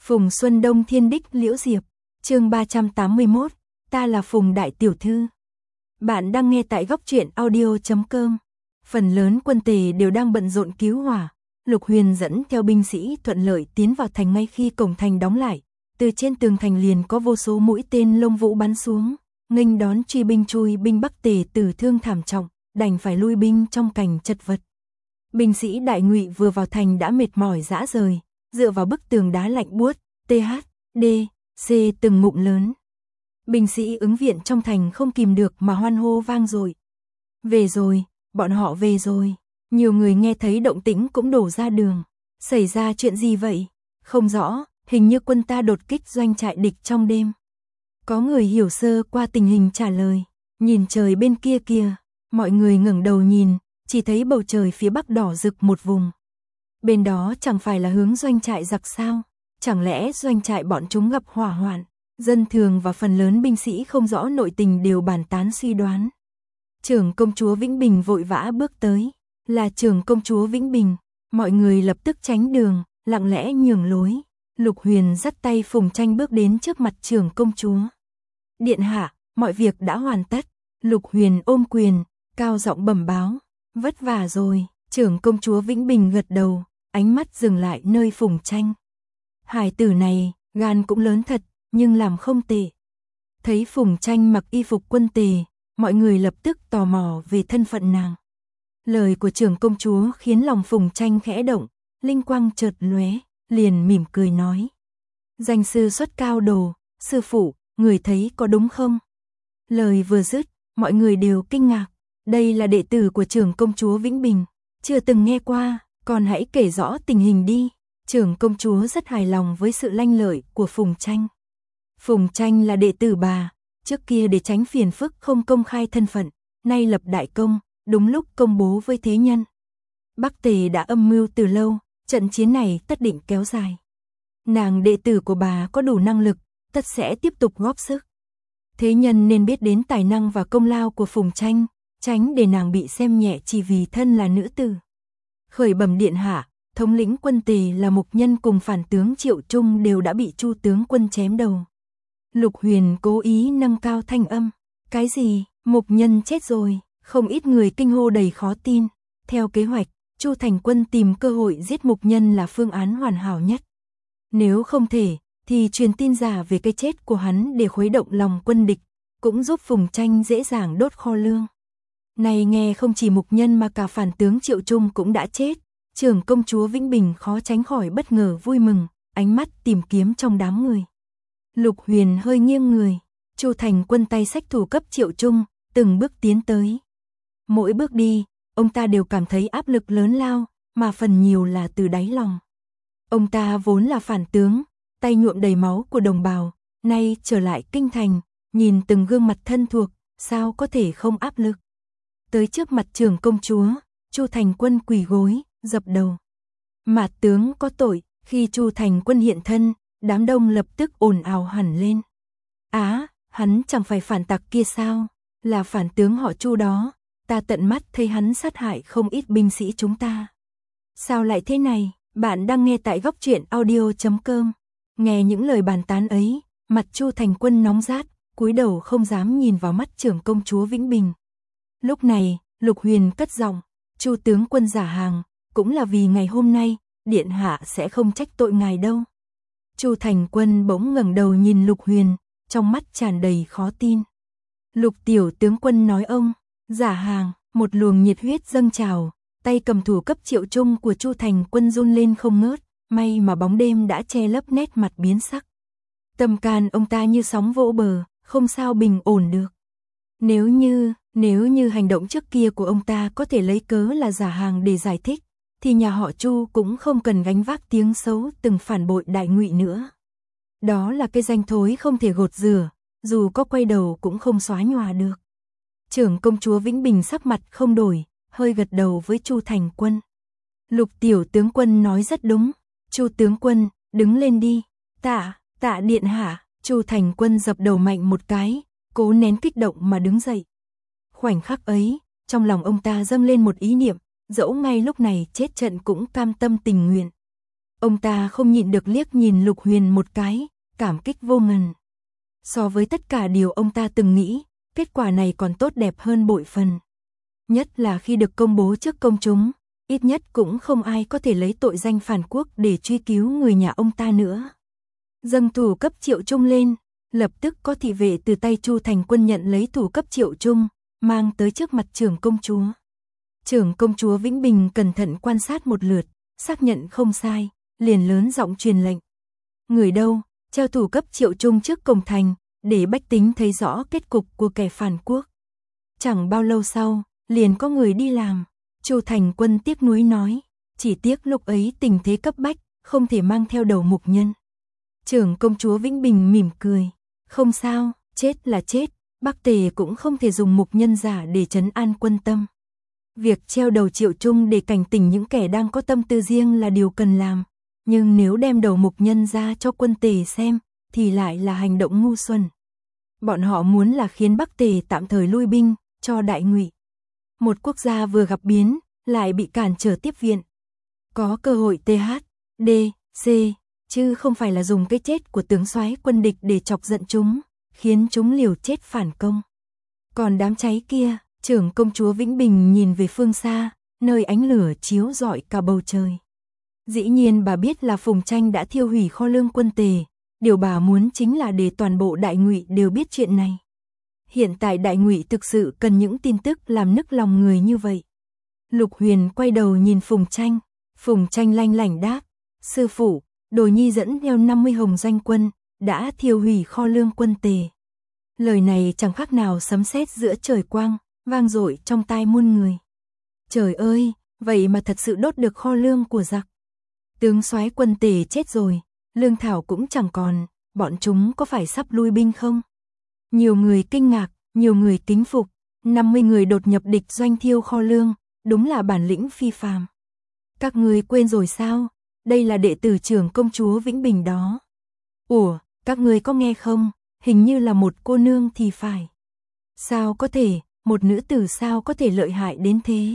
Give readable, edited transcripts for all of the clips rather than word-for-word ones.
Phùng Xuân Đông Thiên Đích Liễu Diệp, chương 381, ta là Phùng Đại Tiểu Thư. Bạn đang nghe tại Góc Truyện Audio.com. Phần lớn quân tề đều đang bận rộn cứu hỏa. Lục Huyền dẫn theo binh sĩ thuận lợi tiến vào thành ngay khi cổng thành đóng lại. Từ trên tường thành liền có vô số mũi tên lông vũ bắn xuống, nghênh đón truy binh chui binh Bắc Tề tử thương thảm trọng, đành phải lui binh trong cảnh chật vật. Binh sĩ Đại Ngụy vừa vào thành đã mệt mỏi rã rời, dựa vào bức tường đá lạnh buốt, THD, từng ngụm lớn. Binh sĩ ứng viện trong thành không kìm được mà hoan hô vang dội. Về rồi, bọn họ về rồi. Nhiều người nghe thấy động tĩnh cũng đổ ra đường. Xảy ra chuyện gì vậy? Không rõ, hình như quân ta đột kích doanh trại địch trong đêm. Có người hiểu sơ qua tình hình trả lời. Nhìn trời bên kia kìa, mọi người ngẩng đầu nhìn, chỉ thấy bầu trời phía bắc đỏ rực một vùng. Bên đó chẳng phải là hướng doanh trại giặc sao? Chẳng lẽ doanh trại bọn chúng gặp hỏa hoạn? Dân thường và phần lớn binh sĩ không rõ nội tình đều bàn tán suy đoán. Trưởng công chúa Vĩnh Bình vội vã bước tới. Là trưởng công chúa Vĩnh Bình. Mọi người lập tức tránh đường, lặng lẽ nhường lối. Lục Huyền dắt tay Phùng Tranh bước đến trước mặt trưởng công chúa. Điện hạ, mọi việc đã hoàn tất. Lục Huyền ôm quyền, cao giọng bẩm báo. Vất vả rồi. Trưởng công chúa Vĩnh Bình gật đầu, ánh mắt dừng lại nơi Phùng Tranh. Hải tử này, gan cũng lớn thật, nhưng làm không tệ. Thấy Phùng Tranh mặc y phục quân tề, mọi người lập tức tò mò về thân phận nàng. Lời của trưởng công chúa khiến lòng Phùng Tranh khẽ động, linh quang chợt lóe, liền mỉm cười nói. Danh sư xuất cao đồ, sư phụ, người thấy có đúng không? Lời vừa dứt, mọi người đều kinh ngạc. Đây là đệ tử của trưởng công chúa Vĩnh Bình, chưa từng nghe qua, còn hãy kể rõ tình hình đi. Trưởng công chúa rất hài lòng với sự lanh lợi của Phùng Tranh. Phùng Tranh là đệ tử bà, trước kia để tránh phiền phức không công khai thân phận, nay lập đại công, đúng lúc công bố với thế nhân. Bắc Tề đã âm mưu từ lâu, trận chiến này tất định kéo dài. Nàng đệ tử của bà có đủ năng lực, tất sẽ tiếp tục góp sức. Thế nhân nên biết đến tài năng và công lao của Phùng Tranh, tránh để nàng bị xem nhẹ chỉ vì thân là nữ tử. Khởi bẩm điện hạ, thống lĩnh quân Tề là Mục Nhân cùng phản tướng Triệu Trung đều đã bị Chu tướng quân chém đầu. Lục Huyền cố ý nâng cao thanh âm. Cái gì? Mục Nhân chết rồi? Không ít người kinh hô đầy khó tin. Theo kế hoạch, Chu Thành Quân tìm cơ hội giết Mục Nhân là phương án hoàn hảo nhất. Nếu không thể, thì truyền tin giả về cái chết của hắn để khuấy động lòng quân địch, cũng giúp Phùng Tranh dễ dàng đốt kho lương. Này nghe không chỉ Mục Nhân mà cả phản tướng Triệu Trung cũng đã chết. Trưởng công chúa Vĩnh Bình khó tránh khỏi bất ngờ vui mừng, ánh mắt tìm kiếm trong đám người. Lục Huyền hơi nghiêng người, Chu Thành Quân tay xách thủ cấp Triệu Trung, từng bước tiến tới. Mỗi bước đi, ông ta đều cảm thấy áp lực lớn lao, mà phần nhiều là từ đáy lòng. Ông ta vốn là phản tướng, tay nhuộm đầy máu của đồng bào, nay trở lại kinh thành, nhìn từng gương mặt thân thuộc, sao có thể không áp lực. Tới trước mặt trưởng công chúa, Chu Thành Quân quỳ gối, dập đầu. Mạt tướng có tội. Khi Chu Thành Quân hiện thân, đám đông lập tức ồn ào hẳn lên. Á, hắn chẳng phải phản tặc kia sao? Là phản tướng họ Chu đó, ta tận mắt thấy hắn sát hại không ít binh sĩ chúng ta. Sao lại thế này? Bạn đang nghe tại Góc Truyện Audio.com. Nghe những lời bàn tán ấy, mặt Chu Thành Quân nóng rát, cúi đầu không dám nhìn vào mắt trưởng công chúa Vĩnh Bình. Lúc này, Lục Huyền cất giọng, Chu tướng quân giả hàng, cũng là vì ngày hôm nay, điện hạ sẽ không trách tội ngài đâu. Chu Thành Quân bỗng ngẩng đầu nhìn Lục Huyền, trong mắt tràn đầy khó tin. Lục tiểu tướng quân nói ông, giả hàng, một luồng nhiệt huyết dâng trào, tay cầm thủ cấp Triệu Trung của Chu Thành Quân run lên không ngớt, may mà bóng đêm đã che lấp nét mặt biến sắc. Tâm can ông ta như sóng vỗ bờ, không sao bình ổn được. Nếu như hành động trước kia của ông ta có thể lấy cớ là giả hàng để giải thích, thì nhà họ Chu cũng không cần gánh vác tiếng xấu từng phản bội Đại Ngụy nữa. Đó là cái danh thối không thể gột rửa, dù có quay đầu cũng không xóa nhòa được. Trưởng công chúa Vĩnh Bình sắc mặt không đổi, hơi gật đầu với Chu Thành Quân. Lục tiểu tướng quân nói rất đúng. Chu tướng quân, đứng lên đi. Tạ điện hạ. Chu Thành Quân dập đầu mạnh một cái, cố nén kích động mà đứng dậy. Khoảnh khắc ấy, trong lòng ông ta dâng lên một ý niệm, dẫu ngay lúc này chết trận cũng cam tâm tình nguyện. Ông ta không nhịn được liếc nhìn Lục Huyền một cái, cảm kích vô ngần. So với tất cả điều ông ta từng nghĩ, kết quả này còn tốt đẹp hơn bội phần. Nhất là khi được công bố trước công chúng, ít nhất cũng không ai có thể lấy tội danh phản quốc để truy cứu người nhà ông ta nữa. Dâng thủ cấp Triệu Trung lên, lập tức có thị vệ từ tay Chu Thành Quân nhận lấy thủ cấp Triệu Trung, mang tới trước mặt trưởng công chúa. Trưởng công chúa Vĩnh Bình cẩn thận quan sát một lượt, xác nhận không sai, liền lớn giọng truyền lệnh. Người đâu, treo thủ cấp Triệu Trung trước cổng thành, để bách tính thấy rõ kết cục của kẻ phản quốc. Chẳng bao lâu sau, liền có người đi làm. Chu Thành Quân tiếc nuối nói, chỉ tiếc lúc ấy tình thế cấp bách, không thể mang theo đầu mục nhân. Trưởng công chúa Vĩnh Bình mỉm cười, không sao, chết là chết, Bắc Tề cũng không thể dùng mục nhân giả để trấn an quân tâm. Việc treo đầu Triệu Trung để cảnh tỉnh những kẻ đang có tâm tư riêng là điều cần làm, nhưng nếu đem đầu mục nhân ra cho quân Tề xem, thì lại là hành động ngu xuẩn. Bọn họ muốn là khiến Bắc Tề tạm thời lui binh, cho đại ngụy. Một quốc gia vừa gặp biến, lại bị cản trở tiếp viện. Có cơ hội THD, C, chứ không phải là dùng cái chết của tướng soái quân địch để chọc giận chúng, khiến chúng liều chết phản công. Còn đám cháy kia, trưởng công chúa Vĩnh Bình nhìn về phương xa, nơi ánh lửa chiếu rọi cả bầu trời. Dĩ nhiên bà biết là Phùng Tranh đã thiêu hủy kho lương quân Tề, điều bà muốn chính là để toàn bộ đại ngụy đều biết chuyện này. Hiện tại đại ngụy thực sự cần những tin tức làm nức lòng người như vậy. Lục Huyền quay đầu nhìn Phùng Tranh lanh lảnh đáp, sư phụ, Đồ Nhi dẫn theo 50 hồng doanh quân, đã thiêu hủy kho lương quân Tề. Lời này chẳng khác nào sấm sét giữa trời quang, vang dội trong tai muôn người. Trời ơi, vậy mà thật sự đốt được kho lương của giặc. Tướng soái quân Tề chết rồi, lương thảo cũng chẳng còn, bọn chúng có phải sắp lui binh không? Nhiều người kinh ngạc, nhiều người kính phục, 50 người đột nhập địch doanh thiêu kho lương, đúng là bản lĩnh phi phàm. Các người quên rồi sao? Đây là đệ tử trưởng công chúa Vĩnh Bình đó. Ủa, các người có nghe không? Hình như là một cô nương thì phải. Sao có thể, một nữ tử sao có thể lợi hại đến thế?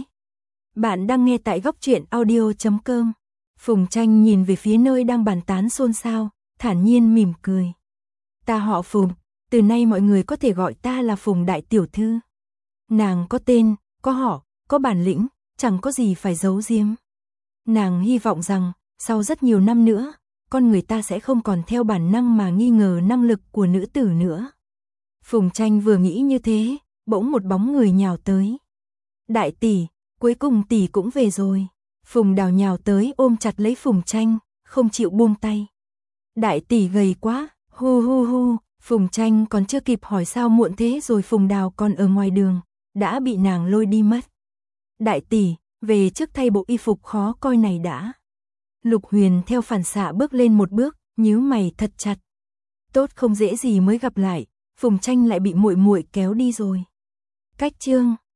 Bạn đang nghe tại góc truyện audio.com. Phùng Tranh nhìn về phía nơi đang bàn tán xôn xao, thản nhiên mỉm cười. Ta họ Phùng, từ nay mọi người có thể gọi ta là Phùng đại tiểu thư. Nàng có tên, có họ, có bản lĩnh, chẳng có gì phải giấu giếm. Nàng hy vọng rằng, sau rất nhiều năm nữa, con người ta sẽ không còn theo bản năng mà nghi ngờ năng lực của nữ tử nữa. Phùng Tranh vừa nghĩ như thế, bỗng một bóng người nhào tới. Đại tỷ, cuối cùng tỷ cũng về rồi. Phùng Đào nhào tới ôm chặt lấy Phùng Tranh, không chịu buông tay. Đại tỷ gầy quá, hu hu hu. Phùng Tranh còn chưa kịp hỏi sao muộn thế rồi Phùng Đào còn ở ngoài đường, đã bị nàng lôi đi mất. Đại tỷ, về trước thay bộ y phục khó coi này đã. Lục Huyền theo phản xạ bước lên một bước, nhíu mày thật chặt. Tốt không dễ gì mới gặp lại, Phùng Tranh lại bị muội muội kéo đi rồi. Cách chương